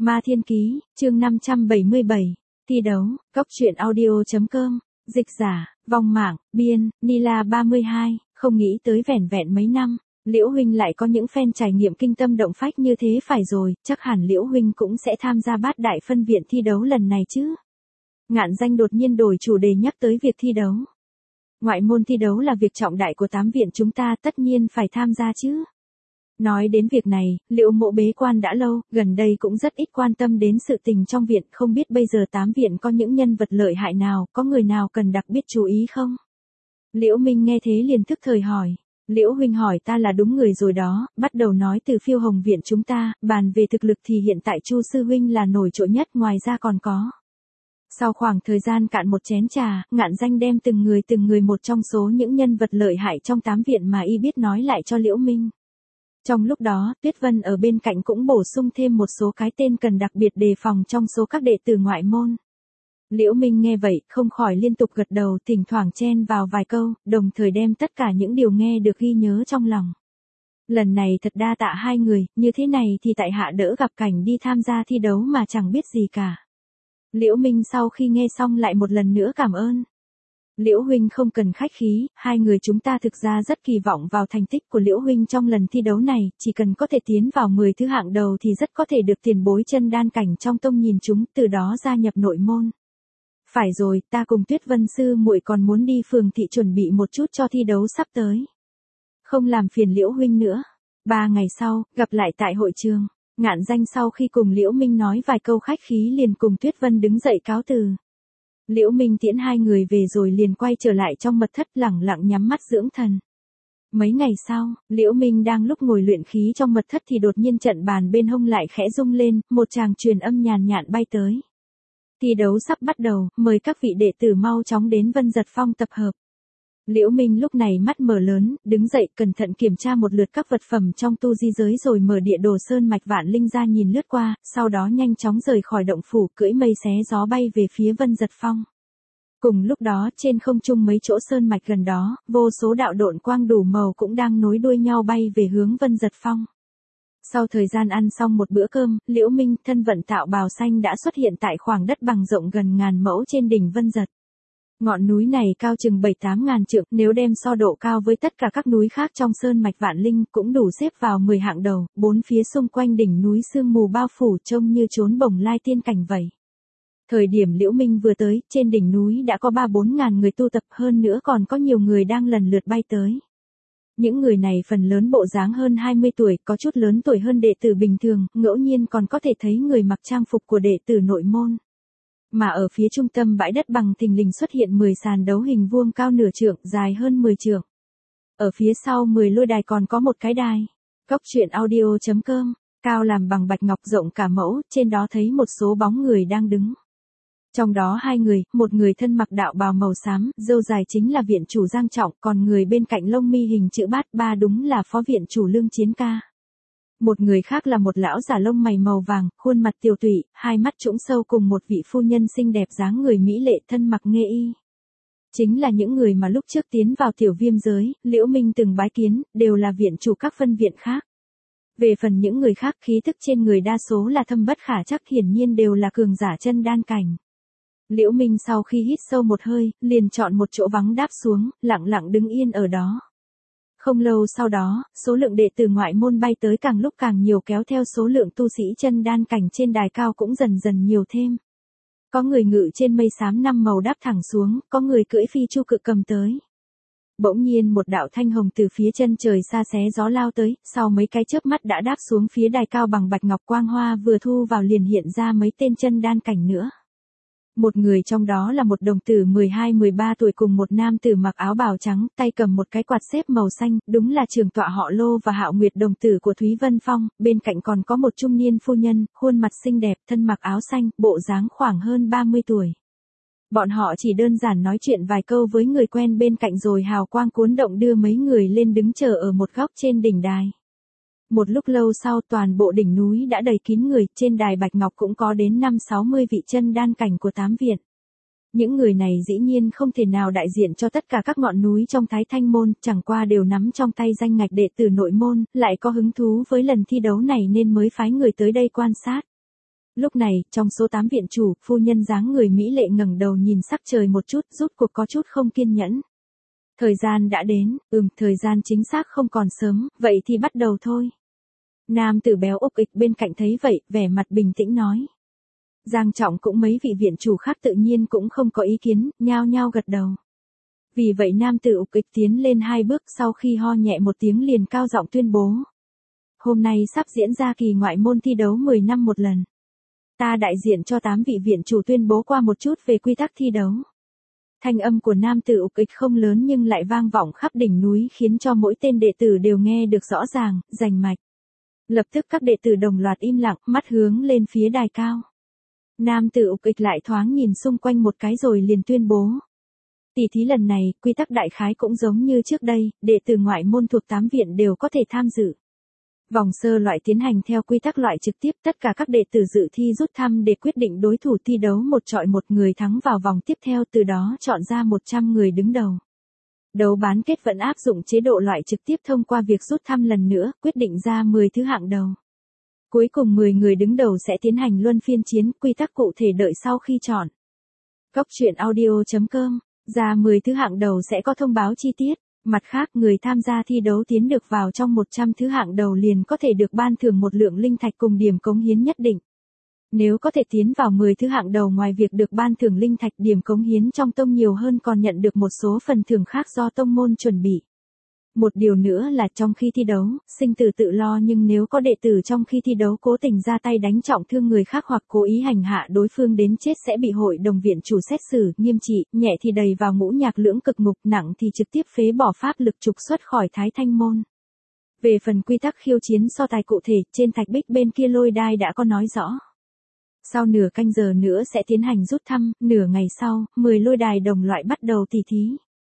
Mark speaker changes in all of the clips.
Speaker 1: Ma Thiên Ký, chương 577, thi đấu, Cốc truyện audio.com, dịch giả, vong mạng, biên, Nila 32, không nghĩ tới vẻn vẹn mấy năm, Liễu Huynh lại có những fan trải nghiệm kinh tâm động phách như thế phải rồi, chắc hẳn Liễu Huynh cũng sẽ tham gia bát đại phân viện thi đấu lần này chứ. Ngạn Danh đột nhiên đổi chủ đề nhắc tới việc thi đấu. Ngoại môn thi đấu là việc trọng đại của 8 viện chúng ta tất nhiên phải tham gia chứ. Nói đến việc này, Liễu Mộ bế quan đã lâu, gần đây cũng rất ít quan tâm đến sự tình trong viện, không biết bây giờ 8 viện có những nhân vật lợi hại nào, có người nào cần đặc biệt chú ý không? Liễu Minh nghe thế liền thức thời hỏi. Liễu Huynh hỏi ta là đúng người rồi đó, bắt đầu nói từ Phiêu Hồng viện chúng ta, bàn về thực lực thì hiện tại Chu Sư Huynh là nổi trội nhất, ngoài ra còn có. Sau khoảng thời gian cạn một chén trà, Ngạn Danh đem từng người một trong số những nhân vật lợi hại trong 8 viện mà y biết nói lại cho Liễu Minh. Trong lúc đó, Tuyết Vân ở bên cạnh cũng bổ sung thêm một số cái tên cần đặc biệt đề phòng trong số các đệ tử ngoại môn. Liễu Minh nghe vậy, không khỏi liên tục gật đầu, thỉnh thoảng chen vào vài câu, đồng thời đem tất cả những điều nghe được ghi nhớ trong lòng. Lần này thật đa tạ hai người, như thế này thì tại hạ đỡ gặp cảnh đi tham gia thi đấu mà chẳng biết gì cả. Liễu Minh sau khi nghe xong lại một lần nữa cảm ơn. Liễu Huynh không cần khách khí, hai người chúng ta thực ra rất kỳ vọng vào thành tích của Liễu Huynh trong lần thi đấu này, chỉ cần có thể tiến vào 10 thứ hạng đầu thì rất có thể được tiền bối chân đan cảnh trong tông nhìn chúng, từ đó gia nhập nội môn. Phải rồi, ta cùng Tuyết Vân sư muội còn muốn đi phường thị chuẩn bị một chút cho thi đấu sắp tới. Không làm phiền Liễu Huynh nữa. 3 ngày sau, gặp lại tại hội trường. Ngạn Danh sau khi cùng Liễu Minh nói vài câu khách khí liền cùng Tuyết Vân đứng dậy cáo từ. Liễu Minh tiễn hai người về rồi liền quay trở lại trong mật thất lẳng lặng nhắm mắt dưỡng thần. Mấy ngày sau, Liễu Minh đang lúc ngồi luyện khí trong mật thất thì đột nhiên trận bàn bên hông lại khẽ rung lên, một tràng truyền âm nhàn nhạt bay tới. Thi đấu sắp bắt đầu, mời các vị đệ tử mau chóng đến Vân Giật Phong tập hợp. Liễu Minh lúc này mắt mở lớn, đứng dậy cẩn thận kiểm tra một lượt các vật phẩm trong tu di giới rồi mở địa đồ sơn mạch Vạn Linh ra nhìn lướt qua, sau đó nhanh chóng rời khỏi động phủ cưỡi mây xé gió bay về phía Vân Giật Phong. Cùng lúc đó trên không trung mấy chỗ sơn mạch gần đó, vô số đạo độn quang đủ màu cũng đang nối đuôi nhau bay về hướng Vân Giật Phong. Sau thời gian ăn xong một bữa cơm, Liễu Minh thân vận tạo bào xanh đã xuất hiện tại khoảng đất bằng rộng gần ngàn mẫu trên đỉnh Vân Giật. Ngọn núi này cao chừng 7-8 ngàn trượng, nếu đem so độ cao với tất cả các núi khác trong sơn mạch Vạn Linh cũng đủ xếp vào 10 hạng đầu, bốn phía xung quanh đỉnh núi sương mù bao phủ trông như trốn bồng lai tiên cảnh vậy. Thời điểm Liễu Minh vừa tới, trên đỉnh núi đã có 3-4 ngàn người tu tập, hơn nữa còn có nhiều người đang lần lượt bay tới. Những người này phần lớn bộ dáng hơn 20 tuổi, có chút lớn tuổi hơn đệ tử bình thường, ngẫu nhiên còn có thể thấy người mặc trang phục của đệ tử nội môn. Mà ở phía trung tâm bãi đất bằng thình lình xuất hiện 10 sàn đấu hình vuông cao nửa trượng, dài hơn 10 trượng. Ở phía sau 10 lôi đài còn có một cái đài. Cốc truyện audio.com, cao làm bằng bạch ngọc rộng cả mẫu, trên đó thấy một số bóng người đang đứng. Trong đó hai người, một người thân mặc đạo bào màu xám, râu dài chính là viện chủ Giang Trọng, còn người bên cạnh lông mi hình chữ bát ba đúng là phó viện chủ Lương Chiến Ca. Một người khác là một lão già lông mày màu vàng, khuôn mặt tiều tụy, hai mắt trũng sâu cùng một vị phu nhân xinh đẹp dáng người mỹ lệ thân mặc nghê y. Chính là những người mà lúc trước tiến vào tiểu viêm giới, Liễu Minh từng bái kiến, đều là viện chủ các phân viện khác. Về phần những người khác khí thức trên người đa số là thâm bất khả trắc, hiển nhiên đều là cường giả chân đan cảnh. Liễu Minh sau khi hít sâu một hơi, liền chọn một chỗ vắng đáp xuống, lặng lặng đứng yên ở đó. Không lâu sau đó, số lượng đệ tử ngoại môn bay tới càng lúc càng nhiều kéo theo số lượng tu sĩ chân đan cảnh trên đài cao cũng dần dần nhiều thêm. Có người ngự trên mây xám 5 màu đáp thẳng xuống, có người cưỡi phi chu cự cầm tới. Bỗng nhiên một đạo thanh hồng từ phía chân trời xa xé gió lao tới, sau mấy cái chớp mắt đã đáp xuống phía đài cao bằng bạch ngọc quang hoa, vừa thu vào liền hiện ra mấy tên chân đan cảnh nữa. Một người trong đó là một đồng tử 12-13 tuổi cùng một nam tử mặc áo bào trắng, tay cầm một cái quạt xếp màu xanh, đúng là trưởng tọa họ Lô và Hạo Nguyệt đồng tử của Thúy Vân Phong, bên cạnh còn có một trung niên phu nhân, khuôn mặt xinh đẹp, thân mặc áo xanh, bộ dáng khoảng hơn 30 tuổi. Bọn họ chỉ đơn giản nói chuyện vài câu với người quen bên cạnh rồi hào quang cuốn động đưa mấy người lên đứng chờ ở một góc trên đỉnh đài. Một lúc lâu sau toàn bộ đỉnh núi đã đầy kín người, trên đài bạch ngọc cũng có đến 5-60 vị chân đan cảnh của 8 viện. Những người này dĩ nhiên không thể nào đại diện cho tất cả các ngọn núi trong Thái Thanh môn, chẳng qua đều nắm trong tay danh ngạch đệ tử nội môn, lại có hứng thú với lần thi đấu này nên mới phái người tới đây quan sát. Lúc này, trong số 8 viện chủ, phu nhân dáng người mỹ lệ ngẩng đầu nhìn sắc trời một chút, rút cuộc có chút không kiên nhẫn. Thời gian đã đến, thời gian chính xác không còn sớm, vậy thì bắt đầu thôi. Nam tử béo ục ịch bên cạnh thấy vậy, vẻ mặt bình tĩnh nói. Giang Trọng cũng mấy vị viện chủ khác tự nhiên cũng không có ý kiến, nhao nhao gật đầu. Vì vậy nam tử ục ịch tiến lên 2 bước, sau khi ho nhẹ một tiếng liền cao giọng tuyên bố. Hôm nay sắp diễn ra kỳ ngoại môn thi đấu 10 năm một lần. Ta đại diện cho 8 vị viện chủ tuyên bố qua một chút về quy tắc thi đấu. Thanh âm của nam tử ục ịch không lớn nhưng lại vang vọng khắp đỉnh núi khiến cho mỗi tên đệ tử đều nghe được rõ ràng, rành mạch. Lập tức các đệ tử đồng loạt im lặng, mắt hướng lên phía đài cao. Nam tử ục ịch lại thoáng nhìn xung quanh một cái rồi liền tuyên bố. Tỷ thí lần này, quy tắc đại khái cũng giống như trước đây, đệ tử ngoại môn thuộc 8 viện đều có thể tham dự. Vòng sơ loại tiến hành theo quy tắc loại trực tiếp, tất cả các đệ tử dự thi rút thăm để quyết định đối thủ thi đấu một chọi một, người thắng vào vòng tiếp theo, từ đó chọn ra 100 người đứng đầu. Đấu bán kết vẫn áp dụng chế độ loại trực tiếp thông qua việc rút thăm lần nữa, quyết định ra 10 thứ hạng đầu. Cuối cùng 10 người đứng đầu sẽ tiến hành luân phiên chiến, quy tắc cụ thể đợi sau khi chọn. Cốc truyện audio.com, ra 10 thứ hạng đầu sẽ có thông báo chi tiết. Mặt khác, người tham gia thi đấu tiến được vào trong 100 thứ hạng đầu liền có thể được ban thưởng một lượng linh thạch cùng điểm cống hiến nhất định. Nếu có thể tiến vào 10 thứ hạng đầu, ngoài việc được ban thưởng linh thạch, điểm cống hiến trong tông nhiều hơn còn nhận được một số phần thưởng khác do tông môn chuẩn bị. Một điều nữa là trong khi thi đấu, sinh tử tự lo, nhưng nếu có đệ tử trong khi thi đấu cố tình ra tay đánh trọng thương người khác hoặc cố ý hành hạ đối phương đến chết sẽ bị hội đồng viện chủ xét xử nghiêm trị, nhẹ thì đầy vào ngũ nhạc lưỡng cực ngục, nặng thì trực tiếp phế bỏ pháp lực trục xuất khỏi Thái Thanh môn. Về phần quy tắc khiêu chiến so tài cụ thể, trên thạch bích bên kia lôi đài đã có nói rõ. Sau nửa canh giờ nữa sẽ tiến hành rút thăm, nửa ngày sau, 10 lôi đài đồng loại bắt đầu tỷ thí.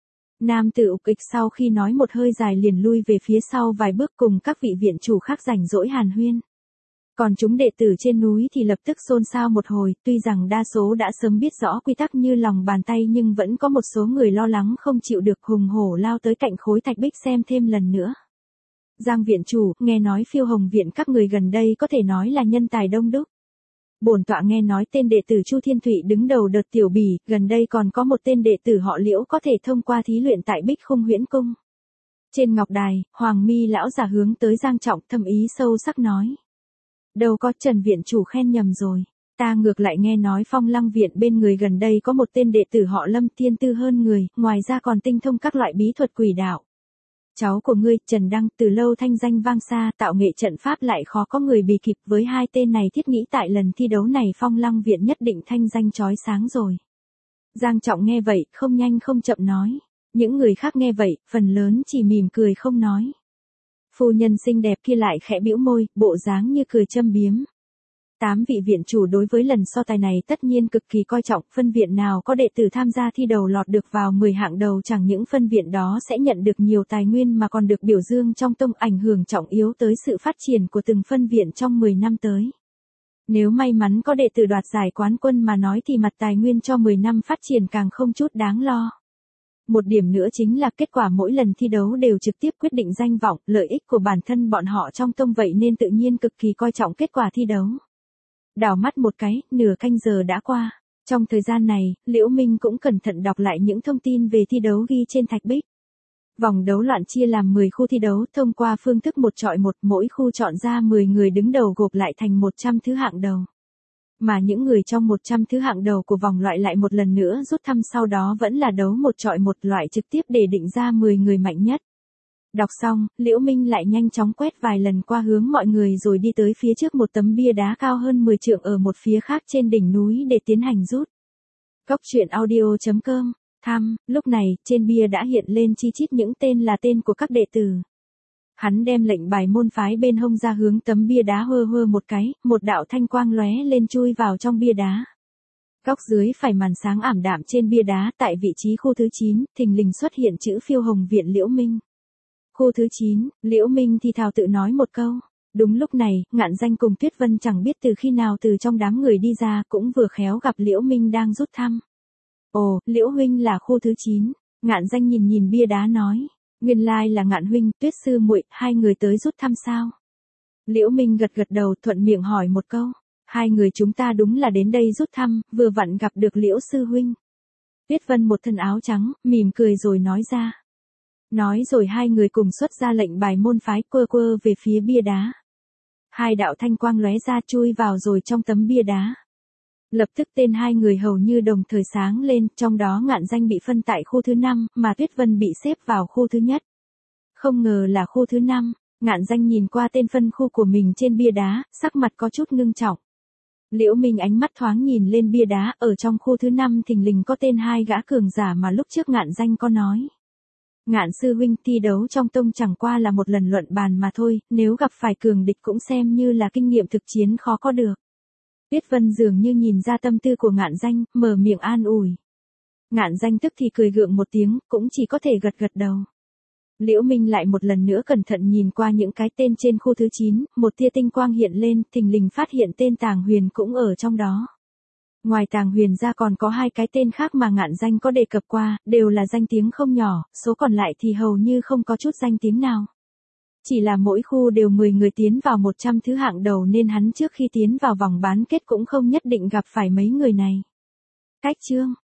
Speaker 1: Nam tử ục ịch sau khi nói một hơi dài liền lui về phía sau vài bước cùng các vị viện chủ khác rảnh rỗi hàn huyên. Còn chúng đệ tử trên núi thì lập tức xôn xao một hồi, tuy rằng đa số đã sớm biết rõ quy tắc như lòng bàn tay nhưng vẫn có một số người lo lắng không chịu được, hùng hổ lao tới cạnh khối thạch bích xem thêm lần nữa. Giang viện chủ, nghe nói Phiêu Hồng viện các người gần đây có thể nói là nhân tài đông đúc. Bổn tọa nghe nói tên đệ tử Chu Thiên Thụy đứng đầu đợt tiểu bỉ, gần đây còn có một tên đệ tử họ Liễu có thể thông qua thí luyện tại Bích Khung Huyễn Cung. Trên ngọc đài, Hoàng Mi lão già hướng tới Giang Trọng thâm ý sâu sắc nói. Đâu có, Trần viện chủ khen nhầm rồi. Ta ngược lại nghe nói Phong Lăng viện bên người gần đây có một tên đệ tử họ Lâm thiên tư hơn người, ngoài ra còn tinh thông các loại bí thuật quỷ đạo. Cháu của ngươi, Trần Đăng, từ lâu thanh danh vang xa, tạo nghệ trận pháp lại khó có người bì kịp, với hai tên này thiết nghĩ tại lần thi đấu này Phong Lăng viện nhất định thanh danh chói sáng rồi. Giang Trọng nghe vậy, không nhanh không chậm nói. Những người khác nghe vậy, phần lớn chỉ mỉm cười không nói. Phu nhân xinh đẹp kia lại khẽ bĩu môi, bộ dáng như cười châm biếm. 8 vị viện chủ đối với lần so tài này tất nhiên cực kỳ coi trọng, phân viện nào có đệ tử tham gia thi đấu lọt được vào 10 hạng đầu, chẳng những phân viện đó sẽ nhận được nhiều tài nguyên mà còn được biểu dương trong tông, ảnh hưởng trọng yếu tới sự phát triển của từng phân viện trong 10 năm tới. Nếu may mắn có đệ tử đoạt giải quán quân mà nói thì mặt tài nguyên cho 10 năm phát triển càng không chút đáng lo. Một điểm nữa chính là kết quả mỗi lần thi đấu đều trực tiếp quyết định danh vọng, lợi ích của bản thân bọn họ trong tông, vậy nên tự nhiên cực kỳ coi trọng kết quả thi đấu. Đảo mắt một cái, nửa canh giờ đã qua. Trong thời gian này, Liễu Minh cũng cẩn thận đọc lại những thông tin về thi đấu ghi trên thạch bích. Vòng đấu loạn chia làm 10 khu thi đấu, thông qua phương thức một chọi một, mỗi khu chọn ra 10 người đứng đầu gộp lại thành 100 thứ hạng đầu. Mà những người trong 100 thứ hạng đầu của vòng loại lại một lần nữa rút thăm, sau đó vẫn là đấu một chọi một loại trực tiếp để định ra 10 người mạnh nhất. Đọc xong, Liễu Minh lại nhanh chóng quét vài lần qua hướng mọi người rồi đi tới phía trước một tấm bia đá cao hơn 10 trượng ở một phía khác trên đỉnh núi để tiến hành rút. Cốc truyện audio.com, lúc này, trên bia đã hiện lên chi chít những tên là tên của các đệ tử. Hắn đem lệnh bài môn phái bên hông ra hướng tấm bia đá hơ hơ một cái, một đạo thanh quang lóe lên chui vào trong bia đá. Góc dưới phải màn sáng ảm đạm trên bia đá tại vị trí khu thứ 9, thình lình xuất hiện chữ Phiêu Hồng viện Liễu Minh. Khu thứ 9, Liễu Minh thì thào tự nói một câu. Đúng lúc này, Ngạn Danh cùng Tuyết Vân chẳng biết từ khi nào từ trong đám người đi ra, cũng vừa khéo gặp Liễu Minh đang rút thăm. Ồ, Liễu huynh là khu thứ 9. Ngạn Danh nhìn nhìn bia đá nói. Nguyên lai là Ngạn huynh, Tuyết sư muội, hai người tới rút thăm sao? Liễu Minh gật gật đầu, thuận miệng hỏi một câu. Hai người chúng ta đúng là đến đây rút thăm, vừa vặn gặp được Liễu sư huynh. Tuyết Vân một thân áo trắng, mỉm cười rồi nói ra. Nói rồi hai người cùng xuất ra lệnh bài môn phái quơ quơ về phía bia đá. Hai đạo thanh quang lóe ra chui vào rồi trong tấm bia đá. Lập tức tên hai người hầu như đồng thời sáng lên, trong đó Ngạn Danh bị phân tại khu thứ 5, mà Tuyết Vân bị xếp vào khu thứ nhất. Không ngờ là khu thứ 5, Ngạn Danh nhìn qua tên phân khu của mình trên bia đá, sắc mặt có chút ngưng trọng. Liễu Minh ánh mắt thoáng nhìn lên bia đá, ở trong khu thứ 5 thình lình có tên hai gã cường giả mà lúc trước Ngạn Danh có nói. Ngạn sư huynh, thi đấu trong tông chẳng qua là một lần luận bàn mà thôi, nếu gặp phải cường địch cũng xem như là kinh nghiệm thực chiến khó có được. Tuyết Vân dường như nhìn ra tâm tư của Ngạn Danh, mở miệng an ủi. Ngạn Danh tức thì cười gượng một tiếng, cũng chỉ có thể gật gật đầu. Liễu Minh lại một lần nữa cẩn thận nhìn qua những cái tên trên khu thứ 9, một tia tinh quang hiện lên, thình lình phát hiện tên Tàng Huyền cũng ở trong đó. Ngoài Tàng Huyền ra còn có hai cái tên khác mà Ngạn Danh có đề cập qua, đều là danh tiếng không nhỏ, số còn lại thì hầu như không có chút danh tiếng nào. Chỉ là mỗi khu đều 10 người tiến vào 100 thứ hạng đầu nên hắn trước khi tiến vào vòng bán kết cũng không nhất định gặp phải mấy người này. Cách chương